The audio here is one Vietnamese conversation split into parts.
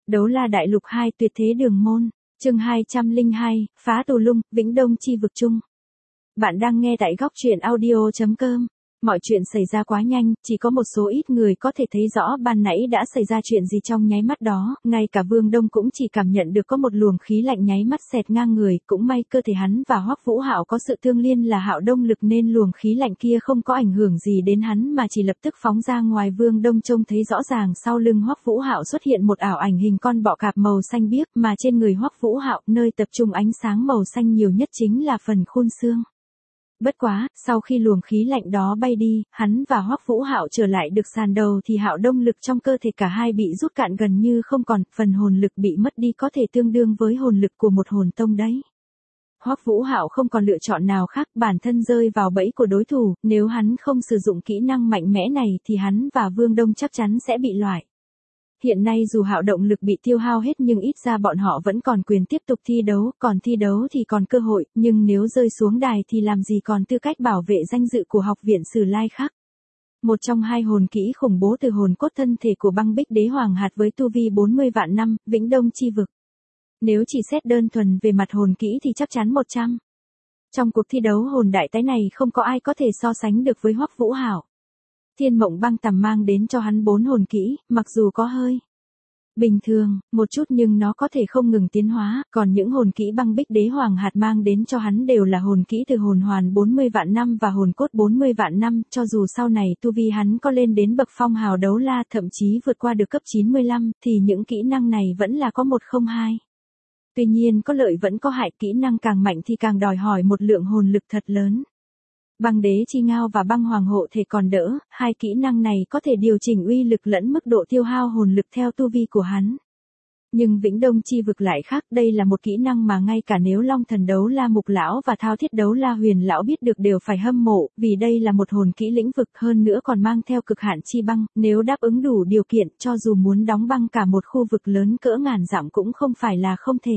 Đấu La Đại Lục 2 Tuyệt Thế Đường Môn, chương 202, Phá Tù Lung, Vĩnh Đông Chi Vực Chung. Bạn đang nghe tại góc truyện audio.com. Mọi chuyện xảy ra quá nhanh, chỉ có một số ít người có thể thấy rõ ban nãy đã xảy ra chuyện gì trong nháy mắt đó, ngay cả Vương Đông cũng chỉ cảm nhận được có một luồng khí lạnh nháy mắt xẹt ngang người, cũng may cơ thể hắn và Hoắc Vũ Hạo có sự tương liên là Hạo Đông lực nên luồng khí lạnh kia không có ảnh hưởng gì đến hắn mà chỉ lập tức phóng ra ngoài. Vương Đông trông thấy rõ ràng sau lưng Hoắc Vũ Hạo xuất hiện một ảo ảnh hình con bọ cạp màu xanh biếc, mà trên người Hoắc Vũ Hạo, nơi tập trung ánh sáng màu xanh nhiều nhất chính là phần khôn xương. Bất quá, sau khi luồng khí lạnh đó bay đi, hắn và Hoắc Vũ Hạo trở lại được sàn đầu thì Hạo Đông lực trong cơ thể cả hai bị rút cạn gần như không còn, phần hồn lực bị mất đi có thể tương đương với hồn lực của một hồn tông đấy. Hoắc Vũ Hạo không còn lựa chọn nào khác, bản thân rơi vào bẫy của đối thủ, nếu hắn không sử dụng kỹ năng mạnh mẽ này thì hắn và Vương Đông chắc chắn sẽ bị loại. Hiện nay dù Hạo động lực bị tiêu hao hết nhưng ít ra bọn họ vẫn còn quyền tiếp tục thi đấu, còn thi đấu thì còn cơ hội, nhưng nếu rơi xuống đài thì làm gì còn tư cách bảo vệ danh dự của học viện Sử Lai khác. Một trong hai hồn kỹ khủng bố từ hồn cốt thân thể của Băng Bích Đế Hoàng hạt với tu vi 40 vạn năm, Vĩnh Đông Chi Vực. Nếu chỉ xét đơn thuần về mặt hồn kỹ thì chắc chắn 100. Trong cuộc thi đấu hồn đại tái này không có ai có thể so sánh được với Hoắc Vũ Hạo. Thiên Mộng Băng Tầm mang đến cho hắn 4 hồn kỹ, mặc dù có hơi bình thường một chút nhưng nó có thể không ngừng tiến hóa, còn những hồn kỹ Băng Bích Đế Hoàng hạt mang đến cho hắn đều là hồn kỹ từ hồn hoàn 40 vạn năm và hồn cốt 40 vạn năm, cho dù sau này tu vi hắn có lên đến bậc phong hào đấu la, thậm chí vượt qua được cấp 95, thì những kỹ năng này vẫn là có 102. Tuy nhiên có lợi vẫn có hại, kỹ năng càng mạnh thì càng đòi hỏi một lượng hồn lực thật lớn. Băng Đế Chi Ngao và Băng Hoàng Hộ Thể còn đỡ, hai kỹ năng này có thể điều chỉnh uy lực lẫn mức độ tiêu hao hồn lực theo tu vi của hắn. Nhưng Vĩnh Đông Chi Vực lại khác, đây là một kỹ năng mà ngay cả nếu Long Thần Đấu La Mục Lão và Thao Thiết Đấu La Huyền Lão biết được đều phải hâm mộ, vì đây là một hồn kỹ lĩnh vực, hơn nữa còn mang theo cực hạn chi băng, nếu đáp ứng đủ điều kiện, cho dù muốn đóng băng cả một khu vực lớn cỡ ngàn dặm cũng không phải là không thể.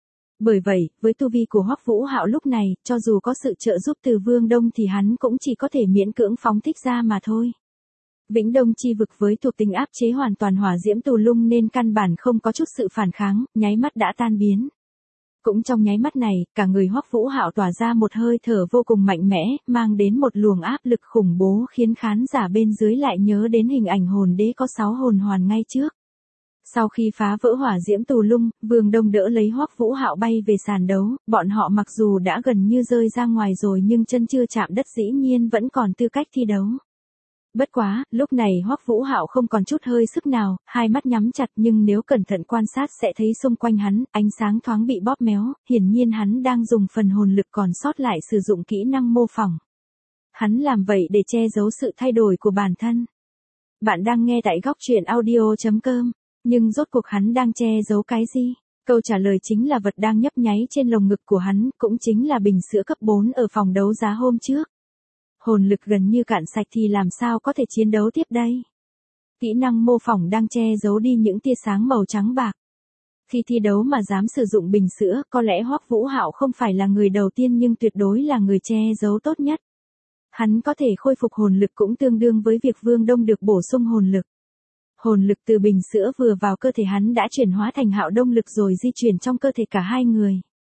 Bởi vậy, với tu vi của Hoắc Vũ Hạo lúc này, cho dù có sự trợ giúp từ Vương Đông thì hắn cũng chỉ có thể miễn cưỡng phóng thích ra mà thôi. Vĩnh Đông Chi Vực với thuộc tính áp chế hoàn toàn hỏa diễm tù lung nên căn bản không có chút sự phản kháng, nháy mắt đã tan biến. Cũng trong nháy mắt này, cả người Hoắc Vũ Hạo tỏa ra một hơi thở vô cùng mạnh mẽ, mang đến một luồng áp lực khủng bố khiến khán giả bên dưới lại nhớ đến hình ảnh hồn đế có 6 hồn hoàn ngay trước. Sau khi phá vỡ hỏa diễm tù lung, Vương Đông đỡ lấy Hoắc Vũ Hạo bay về sàn đấu, bọn họ mặc dù đã gần như rơi ra ngoài rồi nhưng chân chưa chạm đất dĩ nhiên vẫn còn tư cách thi đấu. Bất quá, lúc này Hoắc Vũ Hạo không còn chút hơi sức nào, hai mắt nhắm chặt nhưng nếu cẩn thận quan sát sẽ thấy xung quanh hắn, ánh sáng thoáng bị bóp méo, hiển nhiên hắn đang dùng phần hồn lực còn sót lại sử dụng kỹ năng mô phỏng. Hắn làm vậy để che giấu sự thay đổi của bản thân. Bạn đang nghe tại góc truyện audio.com. Nhưng rốt cuộc hắn đang che giấu cái gì? Câu trả lời chính là vật đang nhấp nháy trên lồng ngực của hắn, cũng chính là bình sữa cấp 4 ở phòng đấu giá hôm trước. Hồn lực gần như cạn sạch thì làm sao có thể chiến đấu tiếp đây? Kỹ năng mô phỏng đang che giấu đi những tia sáng màu trắng bạc. Khi thi đấu mà dám sử dụng bình sữa, có lẽ Hoắc Vũ Hạo không phải là người đầu tiên nhưng tuyệt đối là người che giấu tốt nhất. Hắn có thể khôi phục hồn lực cũng tương đương với việc Vương Đông được bổ sung hồn lực. Hồn lực từ bình sữa vừa vào cơ thể hắn đã chuyển hóa thành Hạo Đông lực rồi di chuyển trong cơ thể cả hai người.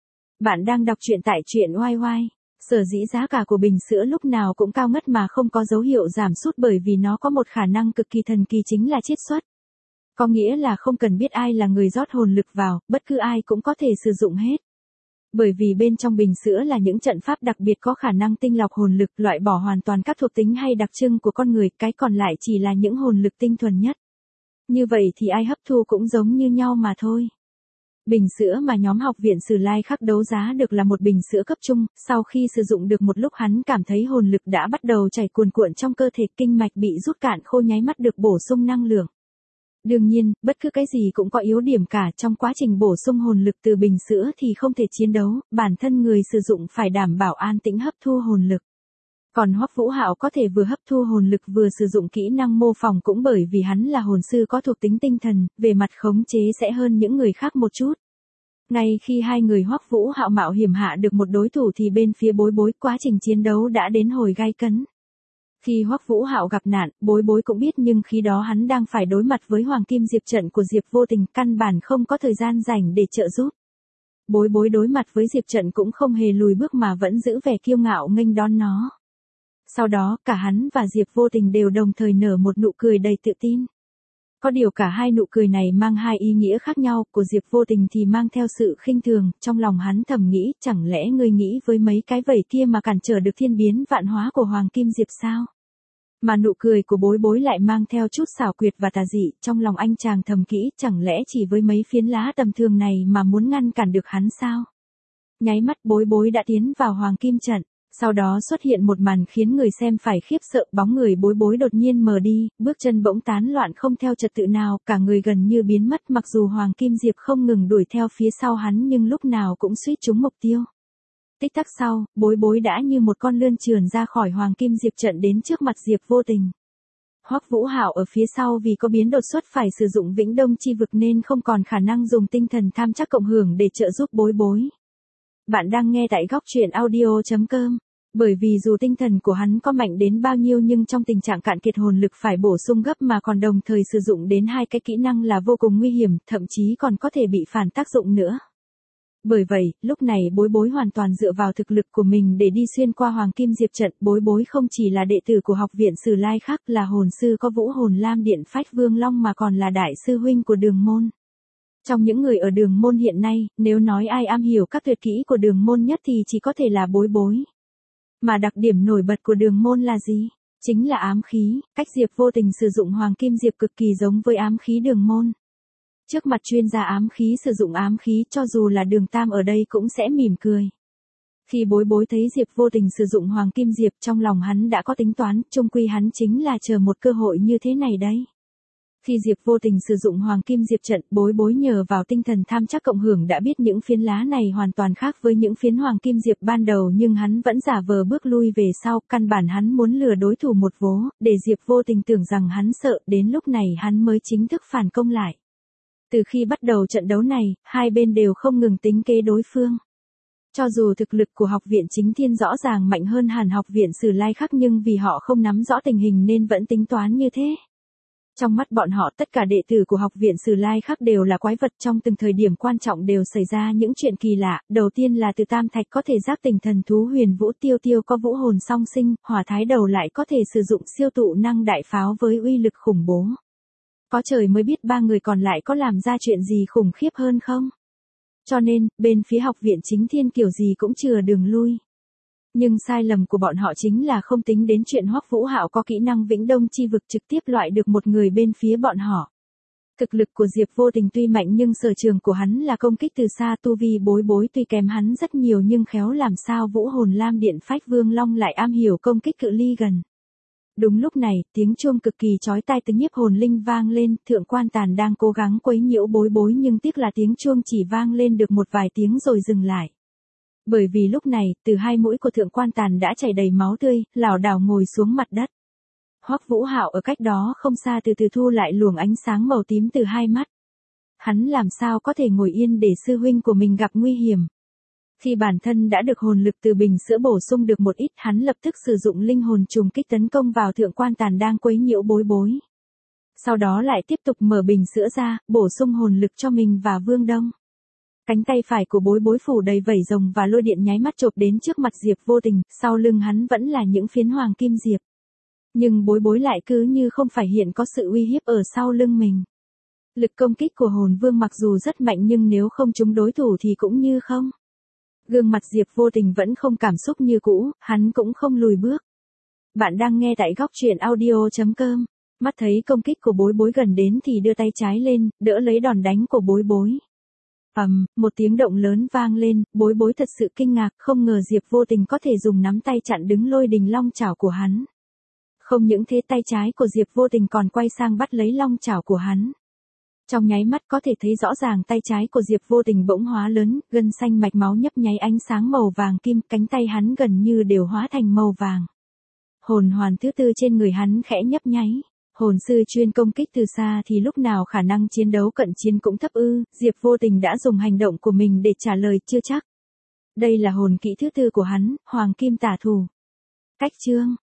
Bạn đang đọc truyện tại truyện YY. Sở dĩ giá cả của bình sữa lúc nào cũng cao ngất mà không có dấu hiệu giảm sút bởi vì nó có một khả năng cực kỳ thần kỳ chính là chiết xuất. Có nghĩa là không cần biết ai là người rót hồn lực vào, bất cứ ai cũng có thể sử dụng hết. Bởi vì bên trong bình sữa là những trận pháp đặc biệt có khả năng tinh lọc hồn lực, loại bỏ hoàn toàn các thuộc tính hay đặc trưng của con người, cái còn lại chỉ là những hồn lực tinh thuần nhất. Như vậy thì ai hấp thu cũng giống như nhau mà thôi. Bình sữa mà nhóm học viện Sử Lai khắc đấu giá được là một bình sữa cấp trung, sau khi sử dụng được một lúc hắn cảm thấy hồn lực đã bắt đầu chảy cuồn cuộn trong cơ thể, kinh mạch bị rút cạn khô nháy mắt được bổ sung năng lượng. Đương nhiên, bất cứ cái gì cũng có yếu điểm cả, trong quá trình bổ sung hồn lực từ bình sữa thì không thể chiến đấu, bản thân người sử dụng phải đảm bảo an tĩnh hấp thu hồn lực. Còn Hoắc Vũ Hạo có thể vừa hấp thu hồn lực vừa sử dụng kỹ năng mô phỏng cũng bởi vì hắn là hồn sư có thuộc tính tinh thần, về mặt khống chế sẽ hơn những người khác một chút. Ngay khi hai người Hoắc Vũ Hạo mạo hiểm hạ được một đối thủ thì bên phía Bối Bối quá trình chiến đấu đã đến hồi gay cấn. Khi Hoắc Vũ Hạo gặp nạn, Bối Bối cũng biết nhưng khi đó hắn đang phải đối mặt với Hoàng Kim Diệp trận của Diệp Vô Tình, căn bản không có thời gian rảnh để trợ giúp. Bối Bối đối mặt với Diệp trận cũng không hề lùi bước mà vẫn giữ vẻ kiêu ngạo nghênh đón nó. Sau đó, cả hắn và Diệp Vô Tình đều đồng thời nở một nụ cười đầy tự tin. Có điều cả hai nụ cười này mang hai ý nghĩa khác nhau, của Diệp Vô Tình thì mang theo sự khinh thường, trong lòng hắn thầm nghĩ, chẳng lẽ ngươi nghĩ với mấy cái vẩy kia mà cản trở được thiên biến vạn hóa của Hoàng Kim Diệp sao? Mà nụ cười của Bối Bối lại mang theo chút xảo quyệt và tà dị, trong lòng anh chàng thầm kỹ, chẳng lẽ chỉ với mấy phiến lá tầm thường này mà muốn ngăn cản được hắn sao? Nháy mắt Bối Bối đã tiến vào Hoàng Kim trận. Sau đó xuất hiện một màn khiến người xem phải khiếp sợ, bóng người Bối Bối đột nhiên mờ đi, bước chân bỗng tán loạn không theo trật tự nào, cả người gần như biến mất, mặc dù Hoàng Kim Diệp không ngừng đuổi theo phía sau hắn nhưng lúc nào cũng suýt trúng mục tiêu. Tích tắc sau, Bối Bối đã như một con lươn trườn ra khỏi Hoàng Kim Diệp trận đến trước mặt Diệp Vô Tình. Hoắc Vũ Hạo ở phía sau vì có biến đột xuất phải sử dụng Vĩnh Đông chi vực nên không còn khả năng dùng tinh thần tham trắc cộng hưởng để trợ giúp Bối Bối. Bạn đang nghe tại góc truyện audio.com. Bởi vì dù tinh thần của hắn có mạnh đến bao nhiêu nhưng trong tình trạng cạn kiệt hồn lực phải bổ sung gấp mà còn đồng thời sử dụng đến hai cái kỹ năng là vô cùng nguy hiểm, thậm chí còn có thể bị phản tác dụng nữa. Bởi vậy, lúc này Bối Bối hoàn toàn dựa vào thực lực của mình để đi xuyên qua Hoàng Kim Diệp trận. Bối Bối không chỉ là đệ tử của học viện Sử Lai Khắc, là hồn sư có vũ hồn Lam Điện Phách Vương Long mà còn là đại sư huynh của Đường Môn. Trong những người ở Đường Môn hiện nay, nếu nói ai am hiểu các tuyệt kỹ của Đường Môn nhất thì chỉ có thể là Bối Bối. Mà đặc điểm nổi bật của Đường Môn là gì? Chính là ám khí, cách Diệp Vô Tình sử dụng Hoàng Kim Diệp cực kỳ giống với ám khí Đường Môn. Trước mặt chuyên gia ám khí sử dụng ám khí, cho dù là Đường Tam ở đây cũng sẽ mỉm cười. Khi Bối Bối thấy Diệp Vô Tình sử dụng Hoàng Kim Diệp, trong lòng hắn đã có tính toán, chung quy hắn chính là chờ một cơ hội như thế này đấy. Khi Diệp Vô Tình sử dụng Hoàng Kim Diệp trận, Bối Bối nhờ vào tinh thần tham trắc cộng hưởng đã biết những phiến lá này hoàn toàn khác với những phiến Hoàng Kim Diệp ban đầu, nhưng hắn vẫn giả vờ bước lui về sau, căn bản hắn muốn lừa đối thủ một vố, để Diệp Vô Tình tưởng rằng hắn sợ, đến lúc này hắn mới chính thức phản công lại. Từ khi bắt đầu trận đấu này, hai bên đều không ngừng tính kế đối phương. Cho dù thực lực của học viện Chính Thiên rõ ràng mạnh hơn hẳn học viện Sử Lai Khắc nhưng vì họ không nắm rõ tình hình nên vẫn tính toán như thế. Trong mắt bọn họ tất cả đệ tử của học viện Sử Lai Khắc đều là quái vật, trong từng thời điểm quan trọng đều xảy ra những chuyện kỳ lạ, đầu tiên là Từ Tam Thạch có thể giác tỉnh thần thú Huyền Vũ, Tiêu Tiêu có vũ hồn song sinh, Hỏa Thái Đầu lại có thể sử dụng siêu tụ năng đại pháo với uy lực khủng bố. Có trời mới biết ba người còn lại có làm ra chuyện gì khủng khiếp hơn không? Cho nên, bên phía học viện Chính Thiên kiểu gì cũng chừa đường lui. Nhưng sai lầm của bọn họ chính là không tính đến chuyện Hoắc Vũ Hạo có kỹ năng Vĩnh Đông chi vực trực tiếp loại được một người bên phía bọn họ. Thực lực của Diệp Vô Tình tuy mạnh nhưng sở trường của hắn là công kích từ xa, tu vi Bối Bối tuy kém hắn rất nhiều nhưng khéo làm sao vũ hồn Lam Điện Phách Vương Long lại am hiểu công kích cự ly gần. Đúng lúc này, tiếng chuông cực kỳ chói tai từ Nhiếp Hồn Linh vang lên, Thượng Quan Tàn đang cố gắng quấy nhiễu Bối Bối nhưng tiếc là tiếng chuông chỉ vang lên được một vài tiếng rồi dừng lại. Bởi vì lúc này, từ hai mũi của Thượng Quan Tàn đã chảy đầy máu tươi, lảo đảo ngồi xuống mặt đất. Hoắc Vũ Hạo ở cách đó không xa từ từ thu lại luồng ánh sáng màu tím từ hai mắt. Hắn làm sao có thể ngồi yên để sư huynh của mình gặp nguy hiểm. Khi bản thân đã được hồn lực từ bình sữa bổ sung được một ít, hắn lập tức sử dụng linh hồn trùng kích tấn công vào Thượng Quan Tàn đang quấy nhiễu Bối Bối. Sau đó lại tiếp tục mở bình sữa ra, bổ sung hồn lực cho mình và Vương Đông. Cánh tay phải của Bối Bối phủ đầy vảy rồng và lôi điện nháy mắt chộp đến trước mặt Diệp Vô Tình, sau lưng hắn vẫn là những phiến Hoàng Kim Diệp. Nhưng Bối Bối lại cứ như không phải hiện có sự uy hiếp ở sau lưng mình. Lực công kích của hồn vương mặc dù rất mạnh nhưng nếu không trúng đối thủ thì cũng như không. Gương mặt Diệp Vô Tình vẫn không cảm xúc như cũ, hắn cũng không lùi bước. Bạn đang nghe tại góc truyện audio.com. Mắt thấy công kích của Bối Bối gần đến thì đưa tay trái lên, đỡ lấy đòn đánh của Bối Bối. Một tiếng động lớn vang lên, Bối Bối thật sự kinh ngạc, không ngờ Diệp Vô Tình có thể dùng nắm tay chặn đứng lôi đình long chảo của hắn. Không những thế, tay trái của Diệp Vô Tình còn quay sang bắt lấy long chảo của hắn. Trong nháy mắt có thể thấy rõ ràng tay trái của Diệp Vô Tình bỗng hóa lớn, gân xanh mạch máu nhấp nháy ánh sáng màu vàng kim, cánh tay hắn gần như đều hóa thành màu vàng. Hồn hoàn thứ tư trên người hắn khẽ nhấp nháy. Hồn sư chuyên công kích từ xa thì lúc nào khả năng chiến đấu cận chiến cũng thấp ư, Diệp Vô Tình đã dùng hành động của mình để trả lời chưa chắc. Đây là hồn kỹ thứ tư của hắn, Hoàng Kim Tả Thủ. Cách chương